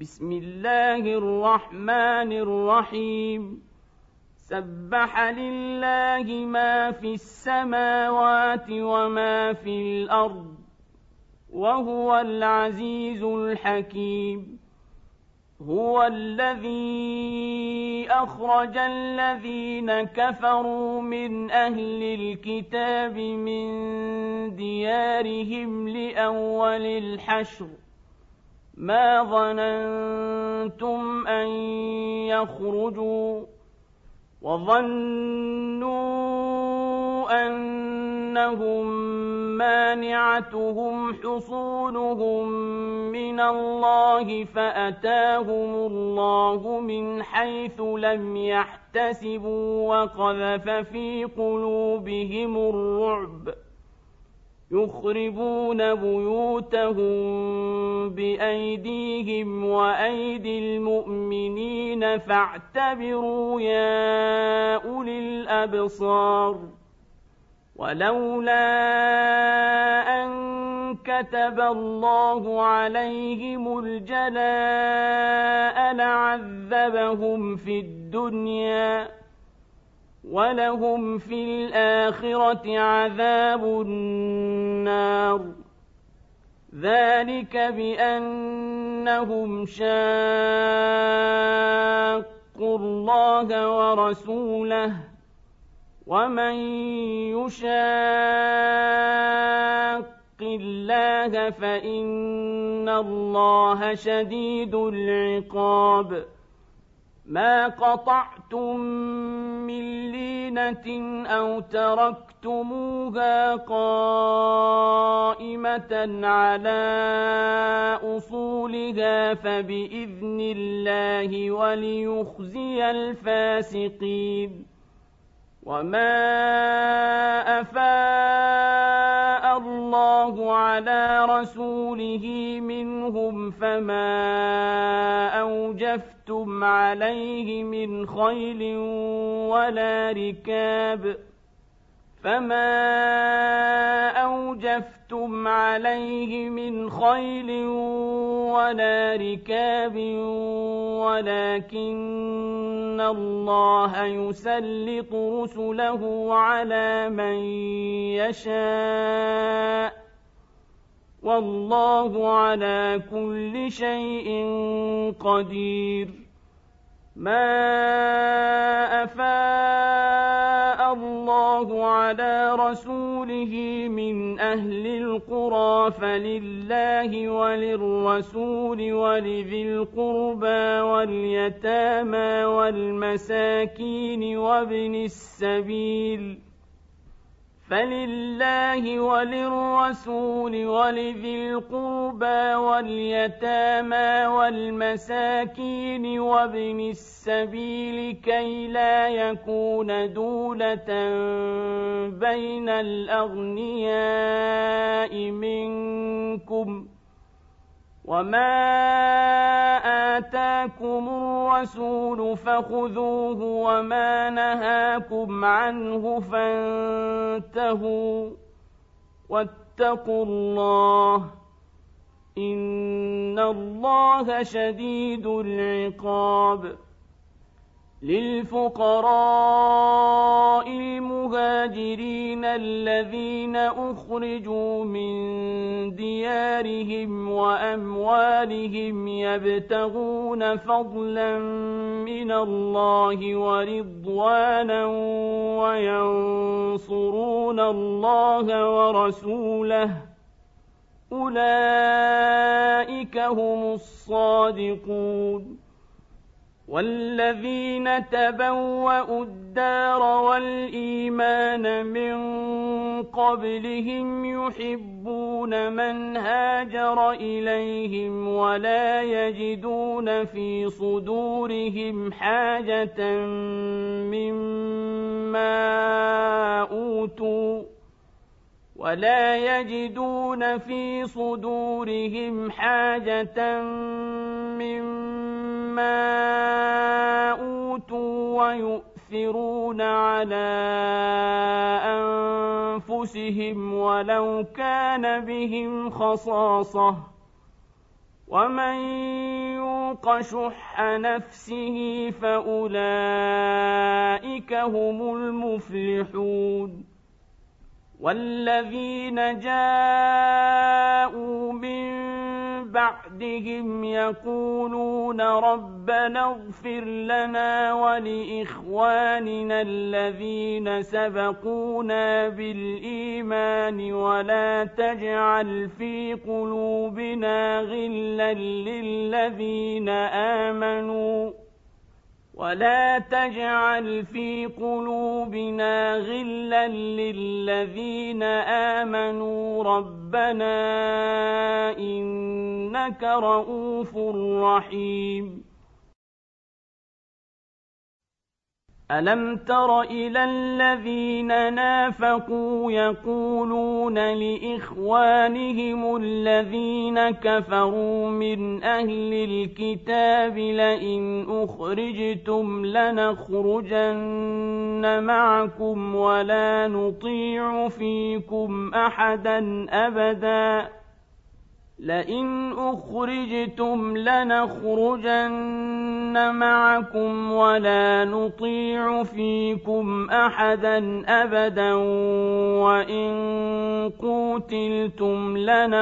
بسم الله الرحمن الرحيم سبح لله ما في السماوات وما في الأرض وهو العزيز الحكيم هو الذي أخرج الذين كفروا من أهل الكتاب من ديارهم لأول الحشر ما ظننتم أن يخرجوا وظنوا أنهم مانعتهم حصونهم من الله فأتاهم الله من حيث لم يحتسبوا وقذف في قلوبهم الرعب يخربون بيوتهم بأيديهم وأيدي المؤمنين فاعتبروا يا أولي الأبصار ولولا أن كتب الله عليهم الجلاء لعذبهم في الدنيا ولهم في الآخرة عذاب النار ذلك بأنهم شاقوا الله ورسوله ومن يشاق الله فإن الله شديد العقاب ما قطعتم من لينة أو تركتموها قائمة على أصولها فبإذن الله وليخزي الفاسقين وما أفاء الله على رسوله منهم فما أوجفتم عليه من خيل ولا ركاب ولكن الله يسلط رسله على من يشاء والله على كل شيء قدير ما أفاء الله على رسوله من أهل القرى فلله وللرسول ولذي القربى واليتامى والمساكين وابن السبيل فلله وللرسول ولذي القربى واليتامى والمساكين وابن السبيل كي لا يكون دولة بين الأغنياء منكم وما آتاكم الرسول فخذوه وما نهاكم عنه فانتهوا واتقوا الله إن الله شديد العقاب للفقراء المهاجرين الذين أخرجوا من ديارهم وأموالهم يبتغون فضلا من الله ورضوانا وينصرون الله ورسوله أولئك هم الصادقون والذين تبوأوا الدار والإيمان من قبلهم يحبون من هاجر إليهم ولا يجدون في صدورهم حاجة مما أوتوا ويؤثرون على أنفسهم ولو كان بهم خصاصة ومن يوق شح نفسه فأولئك هم المفلحون والذين جاءوا من بعدهم يقولون ربنا اغفر لنا ولإخواننا الذين سبقونا بالإيمان ولا تجعل في قلوبنا غلا للذين آمنوا ربنا إنك رؤوف رحيم ألم تر إلى الذين نافقوا يقولون لإخوانهم الذين كفروا من أهل الكتاب لئن أخرجتم لنخرجن معكم ولا نطيع فيكم أحدا أبدا وإن قوتلتم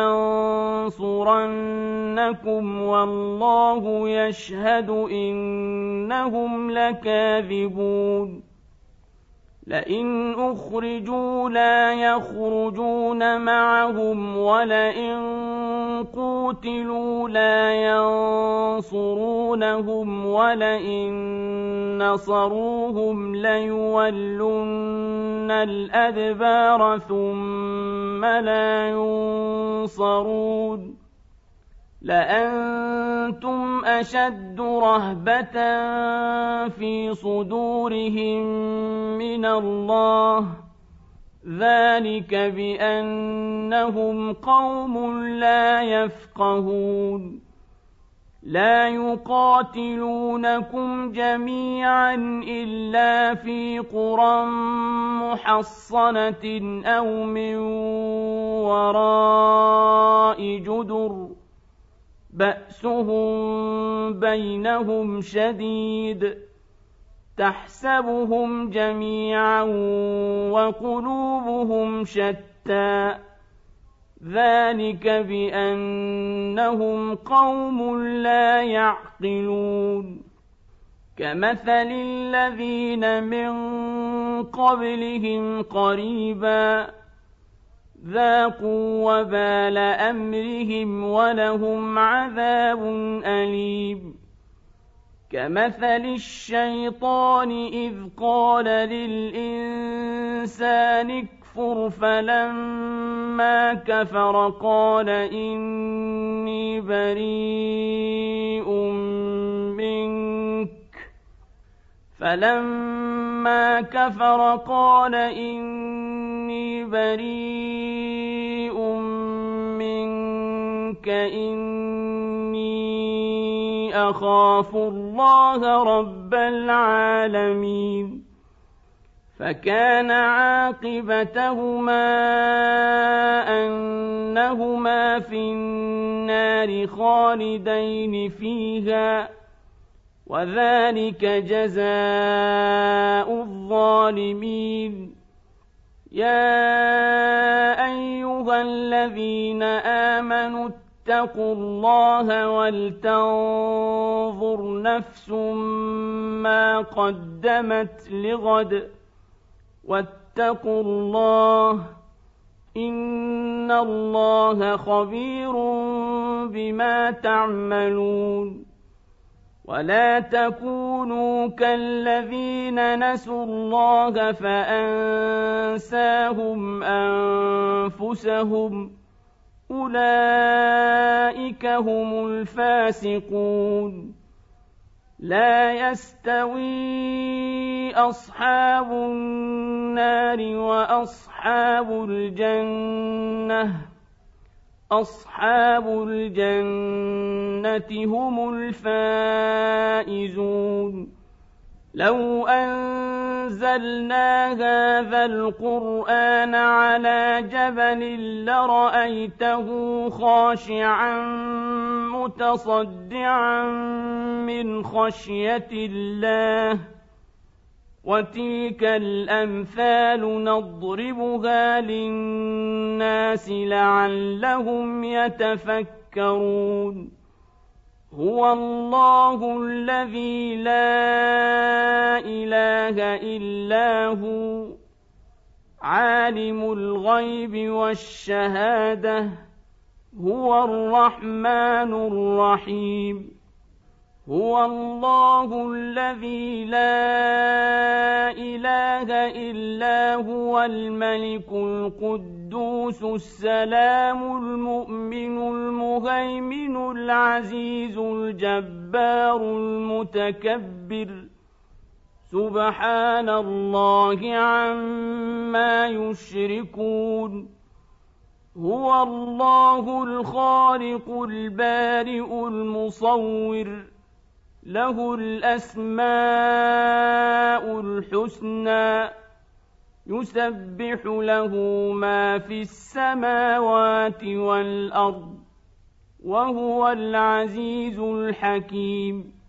لننصرنكم والله يشهد إنهم لكاذبون لئن أخرجوا لا يخرجون معهم ولئن قوتلوا لا ينصرونهم ولئن نصروهم ليولن الأدبار ثم لا ينصرون لأنتم أشد رهبة في صدورهم من الله ذلك بأنهم قوم لا يفقهون لا يقاتلونكم جميعا إلا في قرى محصنة أو من وراء جدر بأسهم بينهم شديد تحسبهم جميعا وقلوبهم شتى ذلك بأنهم قوم لا يعقلون كمثل الذين من قبلهم قريبا ذاقوا وبال أمرهم ولهم عذاب أليم كمثل الشيطان إذ قال للإنسان اكفر فلما كفر قال إني بريء منك إني أخاف الله رب العالمين فكان عاقبتهما أنهما في النار خالدين فيها وذلك جزاء الظالمين يا أيها الذين آمنوا اتقوا الله ولتنظر نفس ما قدمت لغد واتقوا الله إن الله خبير بما تعملون ولا تكونوا كالذين نسوا الله فأنساهم أنفسهم أولئك هم الفاسقون لا يستوي أصحاب النار وأصحاب الجنة أصحاب الجنة هم الفائزون لو أنزلنا هذا القرآن على جبل لرأيته خاشعا متصدعا من خشية الله وتلك الأمثال نضربها للناس لعلهم يتفكرون هو الله الذي لا إله إلا هو عالم الغيب والشهادة هو الرحمن الرحيم هو الله الذي لا إله إلا هو الملك القدوس السلام المؤمن المهيمن العزيز الجبار المتكبر سبحان الله عما يشركون هو الله الخالق البارئ المصور له الأسماء الحسنى يسبح له ما في السماوات والأرض وهو العزيز الحكيم